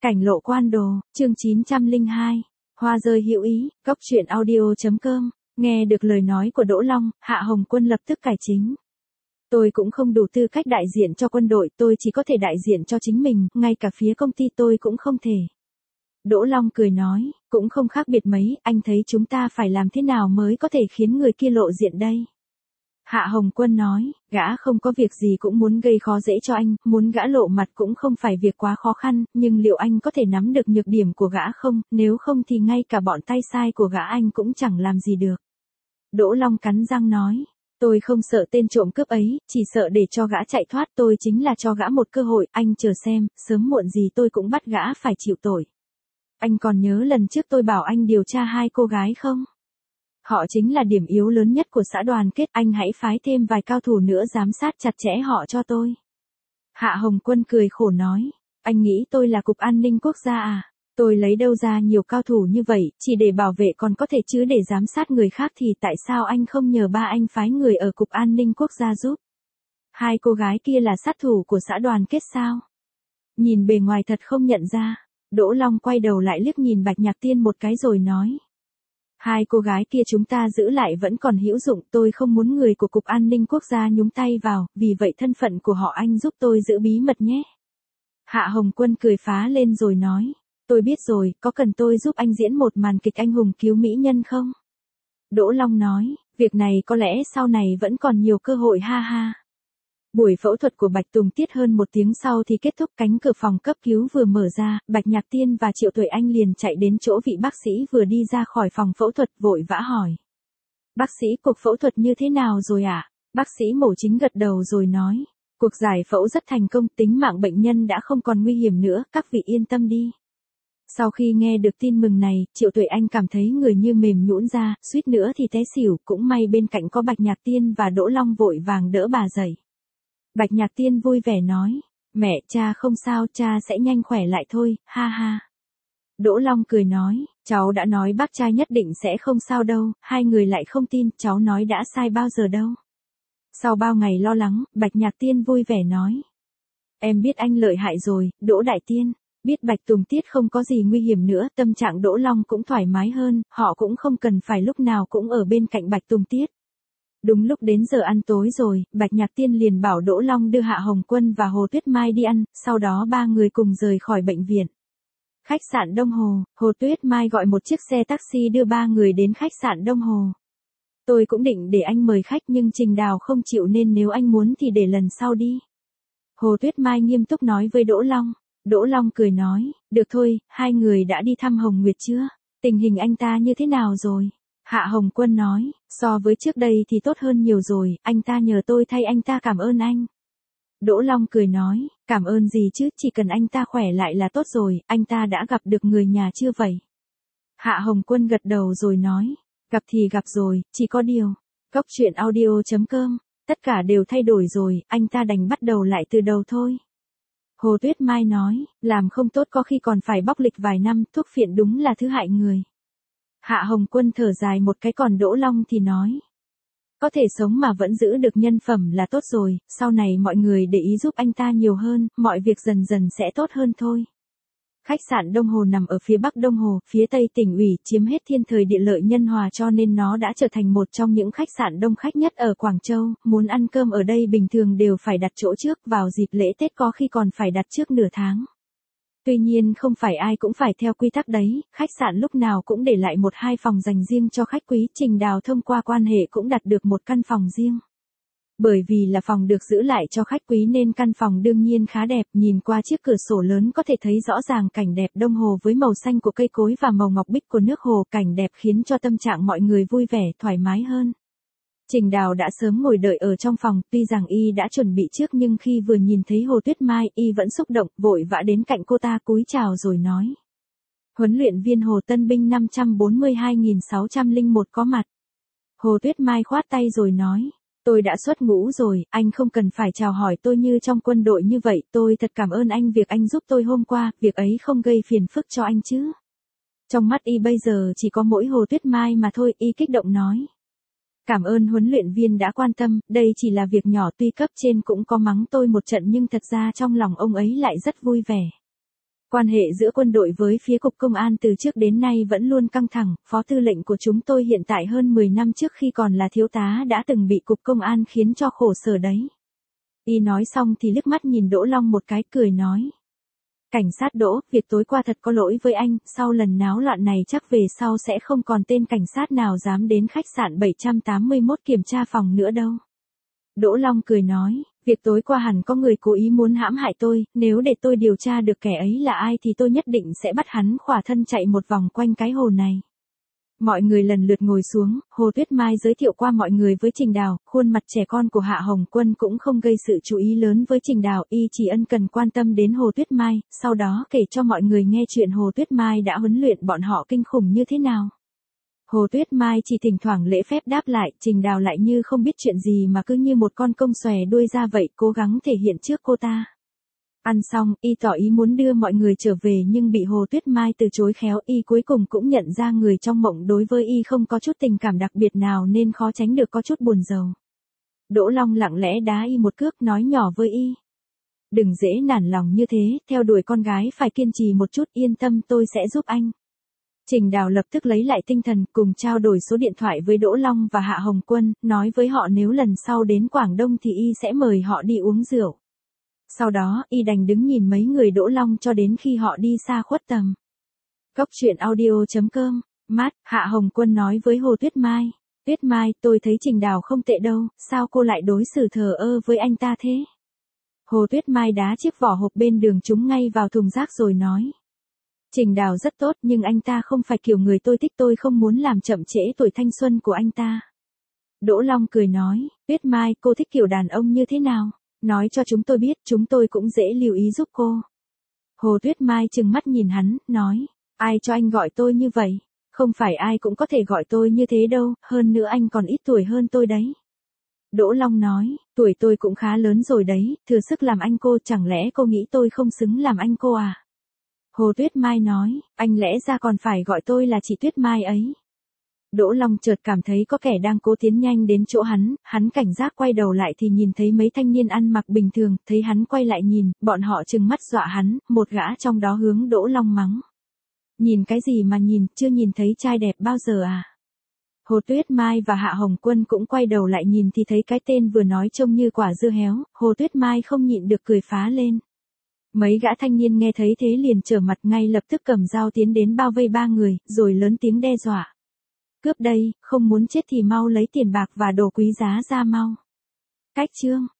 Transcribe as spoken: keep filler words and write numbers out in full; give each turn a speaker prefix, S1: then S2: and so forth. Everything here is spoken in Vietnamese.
S1: Cảnh lộ quan đồ, chương chín trăm lẻ hai. Hoa rơi hữu ý, góc truyện audio.com. Nghe được lời nói của Đỗ Long, Hạ Hồng Quân lập tức cải chính. Tôi cũng không đủ tư cách đại diện cho quân đội, tôi chỉ có thể đại diện cho chính mình, ngay cả phía công ty tôi cũng không thể. Đỗ Long cười nói, cũng không khác biệt mấy, anh thấy chúng ta phải làm thế nào mới có thể khiến người kia lộ diện đây? Hạ Hồng Quân nói, gã không có việc gì cũng muốn gây khó dễ cho anh, muốn gã lộ mặt cũng không phải việc quá khó khăn, nhưng liệu anh có thể nắm được nhược điểm của gã không, nếu không thì ngay cả bọn tay sai của gã anh cũng chẳng làm gì được. Đỗ Long cắn răng nói, tôi không sợ tên trộm cướp ấy, chỉ sợ để cho gã chạy thoát, tôi chính là cho gã một cơ hội, anh chờ xem, sớm muộn gì tôi cũng bắt gã phải chịu tội. Anh còn nhớ lần trước tôi bảo anh điều tra hai cô gái không? Họ chính là điểm yếu lớn nhất của xã đoàn kết, anh hãy phái thêm vài cao thủ nữa giám sát chặt chẽ họ cho tôi. Hạ Hồng Quân cười khổ nói, anh nghĩ tôi là Cục An ninh Quốc gia à? Tôi lấy đâu ra nhiều cao thủ như vậy, chỉ để bảo vệ còn có thể chứ để giám sát người khác thì tại sao anh không nhờ ba anh phái người ở Cục An ninh Quốc gia giúp? Hai cô gái kia là sát thủ của xã đoàn kết sao? Nhìn bề ngoài thật không nhận ra. Đỗ Long quay đầu lại liếc nhìn Bạch Nhạc Tiên một cái rồi nói. Hai cô gái kia chúng ta giữ lại vẫn còn hữu dụng, tôi không muốn người của Cục An ninh Quốc gia nhúng tay vào, vì vậy thân phận của họ anh giúp tôi giữ bí mật nhé. Hạ Hồng Quân cười phá lên rồi nói, tôi biết rồi, có cần tôi giúp anh diễn một màn kịch anh hùng cứu mỹ nhân không? Đỗ Long nói, việc này có lẽ sau này vẫn còn nhiều cơ hội ha ha. Buổi phẫu thuật của Bạch Tùng Tiết hơn một tiếng sau thì kết thúc, cánh cửa phòng cấp cứu vừa mở ra, Bạch Nhạc Tiên và Triệu Tuệ Anh liền chạy đến chỗ vị bác sĩ vừa đi ra khỏi phòng phẫu thuật vội vã hỏi. Bác sĩ, cuộc phẫu thuật như thế nào rồi ạ? À? Bác sĩ mổ chính gật đầu rồi nói. Cuộc giải phẫu rất thành công, tính mạng bệnh nhân đã không còn nguy hiểm nữa, các vị yên tâm đi. Sau khi nghe được tin mừng này, Triệu Tuệ Anh cảm thấy người như mềm nhũn ra, suýt nữa thì té xỉu, cũng may bên cạnh có Bạch Nhạc Tiên và Đỗ Long vội vàng đỡ bà dậy. Bạch Nhạc Tiên vui vẻ nói, mẹ, cha không sao, cha sẽ nhanh khỏe lại thôi, ha ha. Đỗ Long cười nói, cháu đã nói bác trai nhất định sẽ không sao đâu, hai người lại không tin, cháu nói đã sai bao giờ đâu. Sau bao ngày lo lắng, Bạch Nhạc Tiên vui vẻ nói, em biết anh lợi hại rồi, Đỗ Đại Tiên, biết Bạch Tùng Tiết không có gì nguy hiểm nữa, tâm trạng Đỗ Long cũng thoải mái hơn, họ cũng không cần phải lúc nào cũng ở bên cạnh Bạch Tùng Tiết. Đúng lúc đến giờ ăn tối rồi, Bạch Nhạc Tiên liền bảo Đỗ Long đưa Hạ Hồng Quân và Hồ Tuyết Mai đi ăn, sau đó ba người cùng rời khỏi bệnh viện. Khách sạn Đông Hồ, Hồ Tuyết Mai gọi một chiếc xe taxi đưa ba người đến khách sạn Đông Hồ. Tôi cũng định để anh mời khách nhưng Trình Đào không chịu nên nếu anh muốn thì để lần sau đi. Hồ Tuyết Mai nghiêm túc nói với Đỗ Long. Đỗ Long cười nói, được thôi, hai người đã đi thăm Hồng Nguyệt chưa? Tình hình anh ta như thế nào rồi? Hạ Hồng Quân nói, so với trước đây thì tốt hơn nhiều rồi, anh ta nhờ tôi thay anh ta cảm ơn anh. Đỗ Long cười nói, cảm ơn gì chứ, chỉ cần anh ta khỏe lại là tốt rồi, anh ta đã gặp được người nhà chưa vậy? Hạ Hồng Quân gật đầu rồi nói, gặp thì gặp rồi, chỉ có điều. Góc truyện audio.com, tất cả đều thay đổi rồi, anh ta đành bắt đầu lại từ đầu thôi. Hồ Tuyết Mai nói, làm không tốt có khi còn phải bóc lịch vài năm, thuốc phiện đúng là thứ hại người. Hạ Hồng Quân thở dài một cái, còn Đỗ Long thì nói. Có thể sống mà vẫn giữ được nhân phẩm là tốt rồi, sau này mọi người để ý giúp anh ta nhiều hơn, mọi việc dần dần sẽ tốt hơn thôi. Khách sạn Đông Hồ nằm ở phía bắc Đông Hồ, phía tây tỉnh ủy, chiếm hết thiên thời địa lợi nhân hòa cho nên nó đã trở thành một trong những khách sạn đông khách nhất ở Quảng Châu, muốn ăn cơm ở đây bình thường đều phải đặt chỗ trước, vào dịp lễ Tết có khi còn phải đặt trước nửa tháng. Tuy nhiên không phải ai cũng phải theo quy tắc đấy, khách sạn lúc nào cũng để lại một hai phòng dành riêng cho khách quý, Trình Đào thông qua quan hệ cũng đặt được một căn phòng riêng. Bởi vì là phòng được giữ lại cho khách quý nên căn phòng đương nhiên khá đẹp, nhìn qua chiếc cửa sổ lớn có thể thấy rõ ràng cảnh đẹp Đông Hồ với màu xanh của cây cối và màu ngọc bích của nước hồ, cảnh đẹp khiến cho tâm trạng mọi người vui vẻ, thoải mái hơn. Trình Đào đã sớm ngồi đợi ở trong phòng, tuy rằng y đã chuẩn bị trước nhưng khi vừa nhìn thấy Hồ Tuyết Mai, y vẫn xúc động, vội vã đến cạnh cô ta cúi chào rồi nói. Huấn luyện viên Hồ Tân binh năm trăm bốn mươi hai nghìn sáu trăm lẻ một có mặt. Hồ Tuyết Mai khoát tay rồi nói, tôi đã xuất ngũ rồi, anh không cần phải chào hỏi tôi như trong quân đội như vậy, tôi thật cảm ơn anh việc anh giúp tôi hôm qua, việc ấy không gây phiền phức cho anh chứ. Trong mắt y bây giờ chỉ có mỗi Hồ Tuyết Mai mà thôi, y kích động nói. Cảm ơn huấn luyện viên đã quan tâm, đây chỉ là việc nhỏ, tuy cấp trên cũng có mắng tôi một trận nhưng thật ra trong lòng ông ấy lại rất vui vẻ. Quan hệ giữa quân đội với phía cục công an từ trước đến nay vẫn luôn căng thẳng, phó tư lệnh của chúng tôi hiện tại hơn mười năm trước khi còn là thiếu tá đã từng bị cục công an khiến cho khổ sở đấy. Y nói xong thì liếc mắt nhìn Đỗ Long một cái cười nói. Cảnh sát Đỗ, việc tối qua thật có lỗi với anh, sau lần náo loạn này chắc về sau sẽ không còn tên cảnh sát nào dám đến khách sạn bảy trăm tám mươi mốt kiểm tra phòng nữa đâu. Đỗ Long cười nói, việc tối qua hẳn có người cố ý muốn hãm hại tôi, nếu để tôi điều tra được kẻ ấy là ai thì tôi nhất định sẽ bắt hắn khỏa thân chạy một vòng quanh cái hồ này. Mọi người lần lượt ngồi xuống, Hồ Tuyết Mai giới thiệu qua mọi người với Trình Đào, khuôn mặt trẻ con của Hạ Hồng Quân cũng không gây sự chú ý lớn với Trình Đào, y chỉ ân cần quan tâm đến Hồ Tuyết Mai, sau đó kể cho mọi người nghe chuyện Hồ Tuyết Mai đã huấn luyện bọn họ kinh khủng như thế nào. Hồ Tuyết Mai chỉ thỉnh thoảng lễ phép đáp lại, Trình Đào lại như không biết chuyện gì mà cứ như một con công xòe đuôi ra vậy, cố gắng thể hiện trước cô ta. Ăn xong, y tỏ ý muốn đưa mọi người trở về nhưng bị Hồ Tuyết Mai từ chối khéo, y cuối cùng cũng nhận ra người trong mộng đối với y không có chút tình cảm đặc biệt nào nên khó tránh được có chút buồn rầu. Đỗ Long lặng lẽ đá y một cước nói nhỏ với y. Đừng dễ nản lòng như thế, theo đuổi con gái phải kiên trì một chút, yên tâm tôi sẽ giúp anh. Trình Đào lập tức lấy lại tinh thần, cùng trao đổi số điện thoại với Đỗ Long và Hạ Hồng Quân, nói với họ nếu lần sau đến Quảng Đông thì y sẽ mời họ đi uống rượu. Sau đó, y đành đứng nhìn mấy người Đỗ Long cho đến khi họ đi xa khuất tầm. Cốc truyện audio chấm com, mát, Hạ Hồng Quân nói với Hồ Tuyết Mai. Tuyết Mai, tôi thấy Trình Đào không tệ đâu, sao cô lại đối xử thờ ơ với anh ta thế? Hồ Tuyết Mai đá chiếc vỏ hộp bên đường trúng ngay vào thùng rác rồi nói. Trình Đào rất tốt nhưng anh ta không phải kiểu người tôi thích, tôi không muốn làm chậm trễ tuổi thanh xuân của anh ta. Đỗ Long cười nói, Tuyết Mai, cô thích kiểu đàn ông như thế nào? Nói cho chúng tôi biết, chúng tôi cũng dễ lưu ý giúp cô. Hồ Tuyết Mai trừng mắt nhìn hắn, nói, ai cho anh gọi tôi như vậy? Không phải ai cũng có thể gọi tôi như thế đâu, hơn nữa anh còn ít tuổi hơn tôi đấy. Đỗ Long nói, tuổi tôi cũng khá lớn rồi đấy, thừa sức làm anh cô, chẳng lẽ cô nghĩ tôi không xứng làm anh cô à? Hồ Tuyết Mai nói, anh lẽ ra còn phải gọi tôi là chị Tuyết Mai ấy. Đỗ Long chợt cảm thấy có kẻ đang cố tiến nhanh đến chỗ hắn, hắn cảnh giác quay đầu lại thì nhìn thấy mấy thanh niên ăn mặc bình thường, thấy hắn quay lại nhìn, bọn họ trừng mắt dọa hắn, một gã trong đó hướng Đỗ Long mắng. Nhìn cái gì mà nhìn, chưa nhìn thấy trai đẹp bao giờ à? Hồ Tuyết Mai và Hạ Hồng Quân cũng quay đầu lại nhìn thì thấy cái tên vừa nói trông như quả dưa héo, Hồ Tuyết Mai không nhịn được cười phá lên. Mấy gã thanh niên nghe thấy thế liền trở mặt ngay lập tức cầm dao tiến đến bao vây ba người, rồi lớn tiếng đe dọa. Cướp đây, không muốn chết thì mau lấy tiền bạc và đồ quý giá ra mau. Cách chương